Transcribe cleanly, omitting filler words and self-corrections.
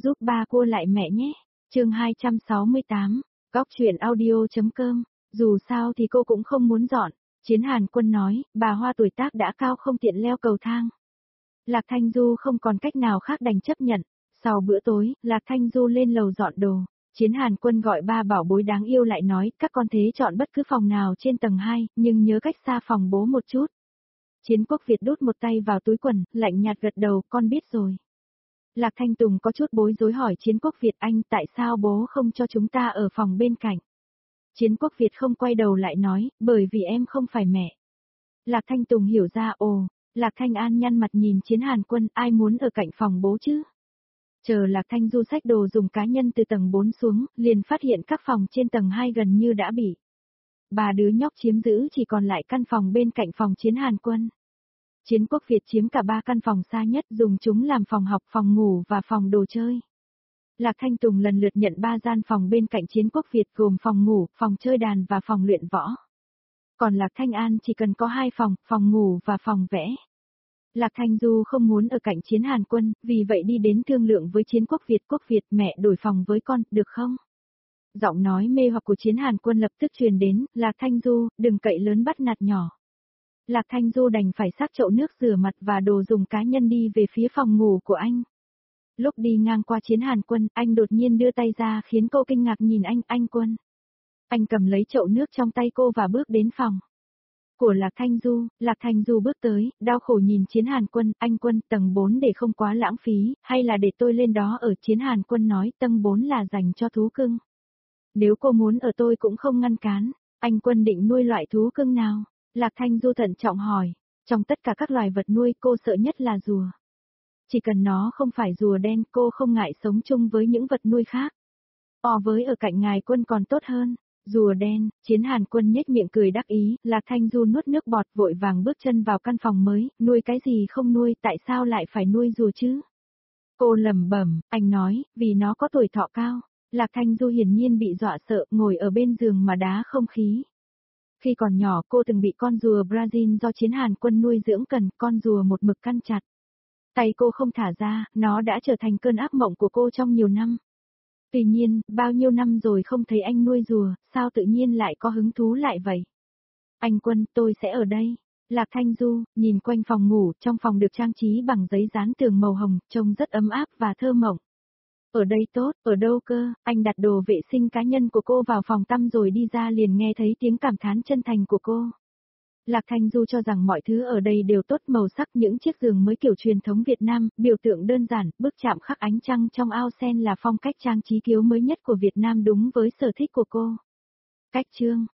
giúp ba cua lại mẹ nhé. Chương 268, góc truyện audio.com. Dù sao thì cô cũng không muốn dọn. Chiến Hàn Quân nói, bà Hoa tuổi tác đã cao không tiện leo cầu thang. Lạc Thanh Du không còn cách nào khác đành chấp nhận. Sau bữa tối, Lạc Thanh Du lên lầu dọn đồ. Chiến Hàn Quân gọi ba bảo bối đáng yêu lại nói, các con thế chọn bất cứ phòng nào trên tầng 2, nhưng nhớ cách xa phòng bố một chút. Chiến Quốc Việt đút một tay vào túi quần, lạnh nhạt gật đầu, con biết rồi. Lạc Thanh Tùng có chút bối rối hỏi Chiến Quốc Việt, anh tại sao bố không cho chúng ta ở phòng bên cạnh? Chiến Quốc Việt không quay đầu lại nói, bởi vì em không phải mẹ. Lạc Thanh Tùng hiểu ra, ồ. Lạc Thanh An nhăn mặt nhìn Chiến Hàn Quân, ai muốn ở cạnh phòng bố chứ? Chờ Lạc Thanh Du xách đồ dùng cá nhân từ tầng 4 xuống, liền phát hiện các phòng trên tầng 2 gần như đã bị ba đứa nhóc chiếm giữ, chỉ còn lại căn phòng bên cạnh phòng Chiến Hàn Quân. Chiến Quốc Việt chiếm cả 3 căn phòng xa nhất, dùng chúng làm phòng học, phòng ngủ và phòng đồ chơi. Lạc Thanh Tùng lần lượt nhận 3 gian phòng bên cạnh Chiến Quốc Việt gồm phòng ngủ, phòng chơi đàn và phòng luyện võ. Còn Lạc Thanh An chỉ cần có 2 phòng, phòng ngủ và phòng vẽ. Lạc Thanh Du không muốn ở cạnh Chiến Hàn Quân, vì vậy đi đến thương lượng với Chiến Quốc Việt. Quốc Việt, mẹ đổi phòng với con, được không? Giọng nói mê hoặc của Chiến Hàn Quân lập tức truyền đến, Lạc Thanh Du, đừng cậy lớn bắt nạt nhỏ. Lạc Thanh Du đành phải xách chậu nước rửa mặt và đồ dùng cá nhân đi về phía phòng ngủ của anh. Lúc đi ngang qua Chiến Hàn Quân, anh đột nhiên đưa tay ra khiến cô kinh ngạc nhìn anh Quân. Anh cầm lấy chậu nước trong tay cô và bước đến phòng của Lạc Thanh Du bước tới, đau khổ nhìn Chiến Hàn Quân, anh Quân, tầng 4 để không quá lãng phí, hay là để tôi lên đó ở? Chiến Hàn Quân nói, tầng 4 là dành cho thú cưng. Nếu cô muốn ở tôi cũng không ngăn cản. Anh Quân định nuôi loại thú cưng nào? Lạc Thanh Du thận trọng hỏi. Trong tất cả các loài vật nuôi, cô sợ nhất là rùa. Chỉ cần nó không phải rùa đen, cô không ngại sống chung với những vật nuôi khác. Với ở cạnh ngài Quân còn tốt hơn. Rùa đen, Chiến Hàn Quân nhếch miệng cười đắc ý, Lạc Thanh Du nuốt nước bọt vội vàng bước chân vào căn phòng mới, nuôi cái gì không nuôi, tại sao lại phải nuôi rùa chứ? Cô lẩm bẩm, anh nói, vì nó có tuổi thọ cao. Lạc Thanh Du hiển nhiên bị dọa sợ, ngồi ở bên giường mà đá không khí. Khi còn nhỏ cô từng bị con rùa Brazil do Chiến Hàn Quân nuôi dưỡng cần, con rùa một mực căn chặt. Tay cô không thả ra, nó đã trở thành cơn ác mộng của cô trong nhiều năm. Tuy nhiên, bao nhiêu năm rồi không thấy anh nuôi rùa, sao tự nhiên lại có hứng thú lại vậy? Anh Quân, tôi sẽ ở đây. Lạc Thanh Du, nhìn quanh phòng ngủ, trong phòng được trang trí bằng giấy dán tường màu hồng, trông rất ấm áp và thơ mộng. Ở đây tốt, ở đâu cơ? Anh đặt đồ vệ sinh cá nhân của cô vào phòng tắm rồi đi ra, liền nghe thấy tiếng cảm thán chân thành của cô. Lạc Thanh Du cho rằng mọi thứ ở đây đều tốt, màu sắc, những chiếc giường mới kiểu truyền thống Việt Nam, biểu tượng đơn giản, bức chạm khắc ánh trăng trong ao sen là phong cách trang trí kiếu mới nhất của Việt Nam, đúng với sở thích của cô. Cách chương